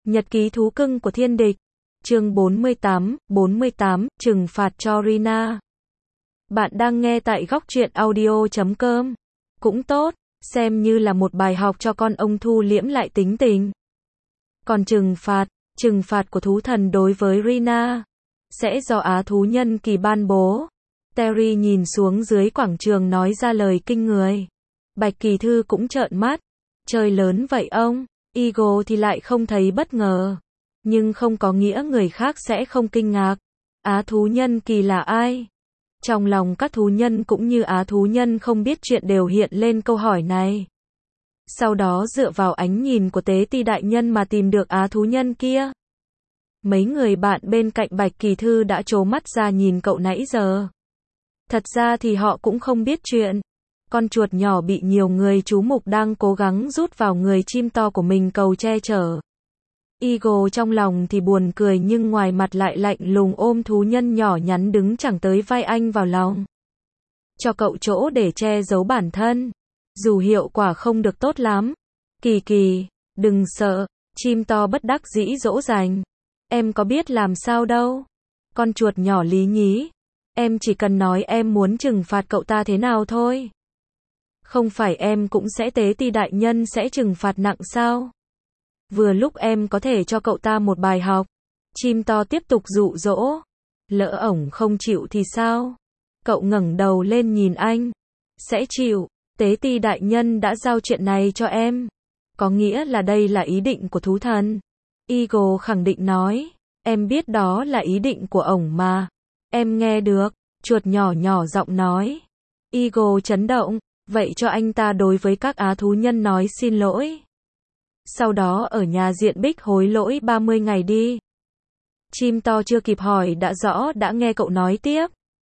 Nhật ký thú cưng của thiên địch. Chương 48, trừng phạt cho Rina. Bạn đang nghe tại góc truyện audio.com. Cũng tốt, xem như là một bài học cho con ông thu liễm lại tính tình. Còn trừng phạt của thú thần đối với Rina sẽ do Á thú nhân kỳ ban bố. Terry nhìn xuống dưới quảng trường nói ra lời kinh người. Bạch Kỳ Thư cũng trợn mắt. Chơi lớn vậy ông? Eagle thì lại không thấy bất ngờ. Nhưng không có nghĩa người khác sẽ không kinh ngạc. Á thú nhân kỳ là ai? Trong lòng các thú nhân cũng như Á thú nhân không biết chuyện đều hiện lên câu hỏi này. Sau đó dựa vào ánh nhìn của tế ti đại nhân mà tìm được Á thú nhân kia. Mấy người bạn bên cạnh Bạch Kỳ Thư đã trố mắt ra nhìn cậu nãy giờ. Thật ra thì họ cũng không biết chuyện. Con chuột nhỏ bị nhiều người chú mục đang cố gắng rút vào người chim to của mình cầu che chở. Eagle trong lòng thì buồn cười nhưng ngoài mặt lại lạnh lùng ôm thú nhân nhỏ nhắn đứng chẳng tới vai anh vào lòng. Cho cậu chỗ để che giấu bản thân. Dù hiệu quả không được tốt lắm. Kỳ Kỳ, đừng sợ, chim to bất đắc dĩ dỗ dành. Em có biết làm sao đâu. Con chuột nhỏ lý nhí. Em chỉ cần nói em muốn trừng phạt cậu ta thế nào thôi. Không phải em cũng sẽ tế ti đại nhân sẽ trừng phạt nặng sao? Vừa lúc em có thể cho cậu ta một bài học. Chim to tiếp tục dụ dỗ. Lỡ ổng không chịu thì sao? Cậu ngẩng đầu lên nhìn anh. Sẽ chịu, tế ti đại nhân đã giao chuyện này cho em. Có nghĩa là đây là ý định của thú thần. Eagle khẳng định nói. Em biết đó là ý định của ổng mà. Em nghe được, chuột nhỏ nhỏ giọng nói. Eagle chấn động. Vậy cho anh ta đối với các Á thú nhân nói xin lỗi. Sau đó ở nhà diện bích hối lỗi 30 ngày đi. Chim to chưa kịp hỏi đã rõ đã nghe cậu nói tiếp.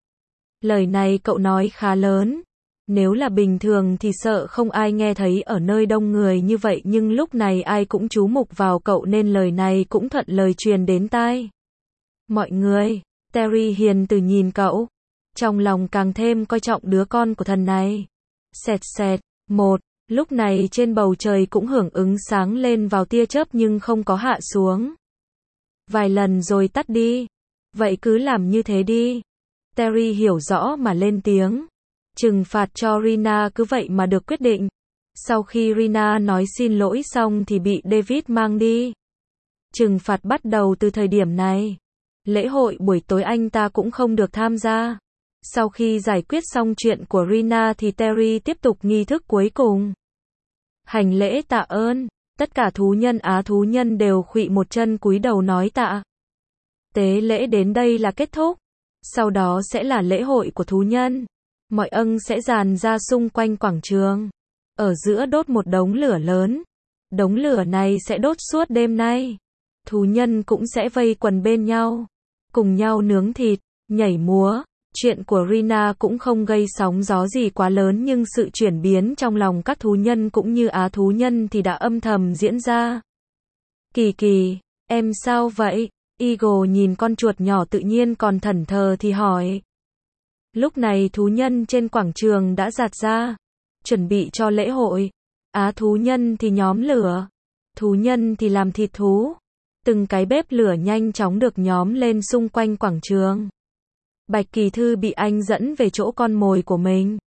Lời này cậu nói khá lớn. Nếu là bình thường thì sợ không ai nghe thấy ở nơi đông người như vậy nhưng lúc này ai cũng chú mục vào cậu nên lời này cũng thuận lời truyền đến tai. Mọi người, Terry hiền từ nhìn cậu. Trong lòng càng thêm coi trọng đứa con của thần này. Xẹt xẹt, lúc này trên bầu trời cũng hưởng ứng sáng lên vào tia chớp nhưng không có hạ xuống. Vài lần rồi tắt đi. Vậy cứ làm như thế đi. Terry hiểu rõ mà lên tiếng. Trừng phạt cho Rina cứ vậy mà được quyết định. Sau khi Rina nói xin lỗi xong thì bị David mang đi. Trừng phạt bắt đầu từ thời điểm này. Lễ hội buổi tối anh ta cũng không được tham gia. Sau khi giải quyết xong chuyện của Rina thì Terry tiếp tục nghi thức cuối cùng. Hành lễ tạ ơn. Tất cả thú nhân Á thú nhân đều khuỵu một chân cúi đầu nói tạ. Tế lễ đến đây là kết thúc. Sau đó sẽ là lễ hội của thú nhân. Mọi âng sẽ dàn ra xung quanh quảng trường. Ở giữa đốt một đống lửa lớn. Đống lửa này sẽ đốt suốt đêm nay. Thú nhân cũng sẽ vây quần bên nhau. Cùng nhau nướng thịt, nhảy múa. Chuyện của Rina cũng không gây sóng gió gì quá lớn nhưng sự chuyển biến trong lòng các thú nhân cũng như Á thú nhân thì đã âm thầm diễn ra. Kỳ Kỳ, em sao vậy? Eagle nhìn con chuột nhỏ tự nhiên còn thẫn thờ thì hỏi. Lúc này thú nhân trên quảng trường đã giạt ra, chuẩn bị cho lễ hội. Á thú nhân thì nhóm lửa, thú nhân thì làm thịt thú. Từng cái bếp lửa nhanh chóng được nhóm lên xung quanh quảng trường. Bạch Kỳ Thư bị anh dẫn về chỗ con mồi của mình.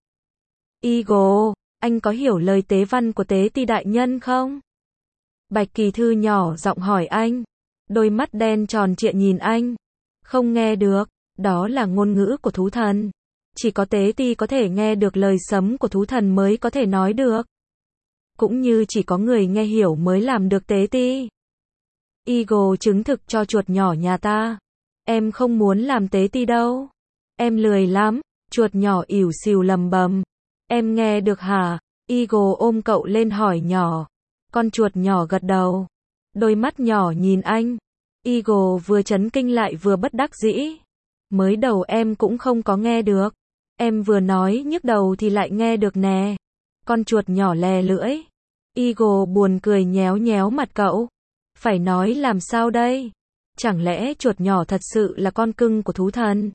Eagle, anh có hiểu lời tế văn của tế ti đại nhân không? Bạch Kỳ Thư nhỏ giọng hỏi anh. Đôi mắt đen tròn trịa nhìn anh. Không nghe được, đó là ngôn ngữ của thú thần. Chỉ có tế ti có thể nghe được lời sấm của thú thần mới có thể nói được. Cũng như chỉ có người nghe hiểu mới làm được tế ti. Eagle chứng thực cho chuột nhỏ nhà ta. Em không muốn làm tế ti đâu. Em lười lắm, chuột nhỏ ỉu xìu lầm bầm. Em nghe được hả? Eagle ôm cậu lên hỏi nhỏ. Con chuột nhỏ gật đầu. Đôi mắt nhỏ nhìn anh. Eagle vừa chấn kinh lại vừa bất đắc dĩ. Mới đầu em cũng không có nghe được. Em vừa nói nhức đầu thì lại nghe được nè. Con chuột nhỏ lè lưỡi. Eagle buồn cười nhéo nhéo mặt cậu. Phải nói làm sao đây? Chẳng lẽ chuột nhỏ thật sự là con cưng của thú thần?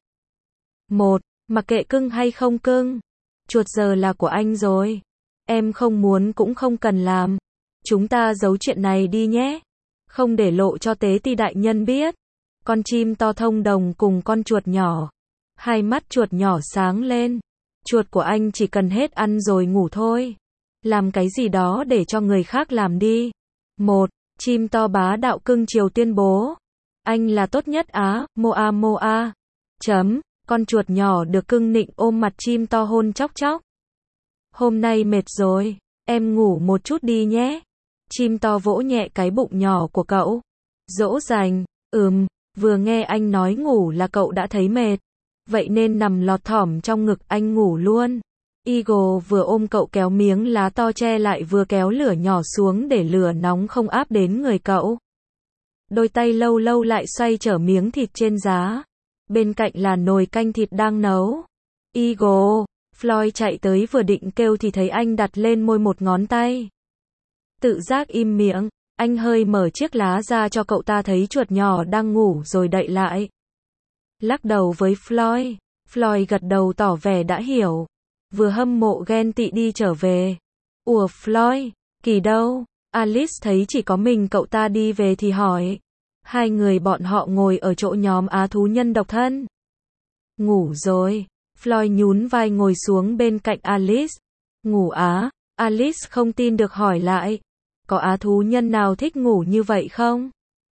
Mặc kệ cưng hay không cưng. Chuột giờ là của anh rồi. Em không muốn cũng không cần làm. Chúng ta giấu chuyện này đi nhé. không để lộ cho tế ti đại nhân biết. Con chim to thông đồng cùng con chuột nhỏ. Hai mắt chuột nhỏ sáng lên. Chuột của anh chỉ cần hết ăn rồi ngủ thôi. Làm cái gì đó để cho người khác làm đi. Một, chim to bá đạo cưng chiều tuyên bố. Anh là tốt nhất Á, moa moa. Chấm, con chuột nhỏ được cưng nịnh ôm mặt chim to hôn chóc chóc. Hôm nay mệt rồi, em ngủ một chút đi nhé. Chim to vỗ nhẹ cái bụng nhỏ của cậu. Dỗ dành, vừa nghe anh nói ngủ là cậu đã thấy mệt. Vậy nên nằm lọt thỏm trong ngực anh ngủ luôn. Eagle vừa ôm cậu kéo miếng lá to che lại vừa kéo lửa nhỏ xuống để lửa nóng không áp đến người cậu. Đôi tay lâu lâu lại xoay trở miếng thịt trên giá. Bên cạnh là nồi canh thịt đang nấu. Eagle, Floyd chạy tới vừa định kêu thì thấy anh đặt lên môi một ngón tay. Tự giác im miệng, anh hơi mở chiếc lá ra cho cậu ta thấy chuột nhỏ đang ngủ rồi đậy lại. Lắc đầu với Floyd, Floyd gật đầu tỏ vẻ đã hiểu. Vừa hâm mộ ghen tị đi trở về. Ủa Floyd, Kỳ đâu? Alice thấy chỉ có mình cậu ta đi về thì hỏi. Hai người bọn họ ngồi ở chỗ nhóm á thú nhân độc thân. Ngủ rồi. Floyd nhún vai ngồi xuống bên cạnh Alice. Ngủ á? Alice không tin được hỏi lại. Có á thú nhân nào thích ngủ như vậy không?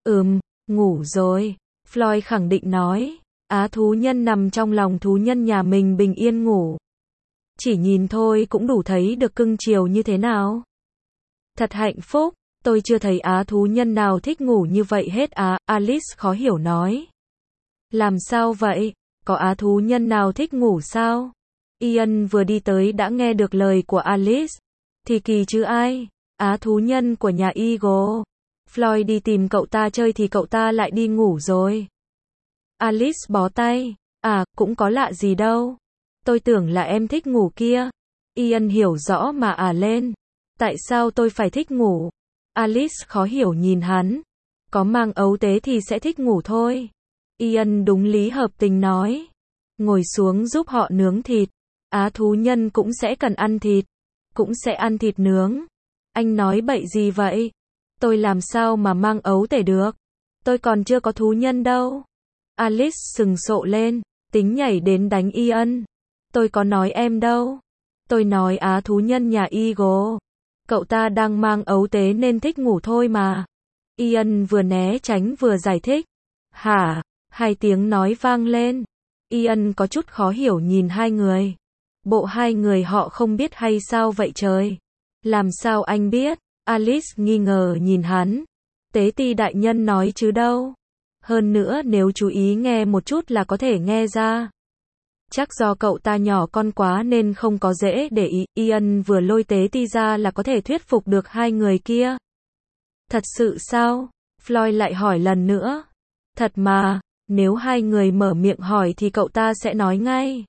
Ngủ rồi. Floyd khẳng định nói. Á thú nhân nằm trong lòng thú nhân nhà mình bình yên ngủ. Chỉ nhìn thôi cũng đủ thấy được cưng chiều như thế nào. Thật hạnh phúc, tôi chưa thấy á thú nhân nào thích ngủ như vậy hết á, Alice khó hiểu nói. Làm sao vậy? Có á thú nhân nào thích ngủ sao? Ian vừa đi tới đã nghe được lời của Alice. Thì kỳ chứ ai? Á thú nhân của nhà Eagle. Floyd đi tìm cậu ta chơi thì cậu ta lại đi ngủ rồi. Alice bó tay. À, cũng có lạ gì đâu. Tôi tưởng là em thích ngủ kia. Ian hiểu rõ mà lên. Tại sao tôi phải thích ngủ? Alice khó hiểu nhìn hắn. Có mang ấu tế thì sẽ thích ngủ thôi. Ian đúng lý hợp tình nói. Ngồi xuống giúp họ nướng thịt. Á thú nhân cũng sẽ cần ăn thịt. Cũng sẽ ăn thịt nướng. Anh nói bậy gì vậy? Tôi làm sao mà mang ấu tể được? Tôi còn chưa có thú nhân đâu. Alice sừng sộ lên, tính nhảy đến đánh Ian. Tôi có nói em đâu. Tôi nói á thú nhân nhà Eagle. Cậu ta đang mang ấu tế nên thích ngủ thôi mà. Ian vừa né tránh vừa giải thích. Hả? Hai tiếng nói vang lên. Ian có chút khó hiểu nhìn hai người. Bộ hai người họ không biết hay sao vậy trời? Làm sao anh biết? Alice nghi ngờ nhìn hắn. Tế ti đại nhân nói chứ đâu. Hơn nữa nếu chú ý nghe một chút là có thể nghe ra. Chắc do cậu ta nhỏ con quá nên không có dễ để ý. Ian vừa lôi tế ti ra là có thể thuyết phục được hai người kia. Thật sự sao? Floyd lại hỏi lần nữa. Thật mà, nếu hai người mở miệng hỏi thì cậu ta sẽ nói ngay.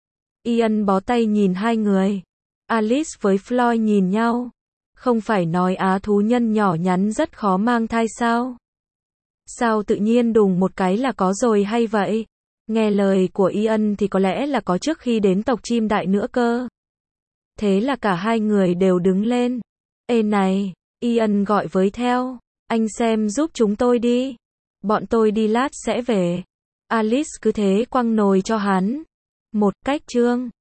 Ian bó tay nhìn hai người. Alice với Floyd nhìn nhau. Không phải nói á thú nhân nhỏ nhắn rất khó mang thai sao? Sao tự nhiên đùng một cái là có rồi hay vậy? Nghe lời của Ian thì có lẽ là có trước khi đến tộc chim đại nữa cơ. Thế là cả hai người đều đứng lên. Ê này, Ian gọi với theo. Anh xem giúp chúng tôi đi. Bọn tôi đi lát sẽ về. Alice cứ thế quăng nồi cho hắn. Một cách chương.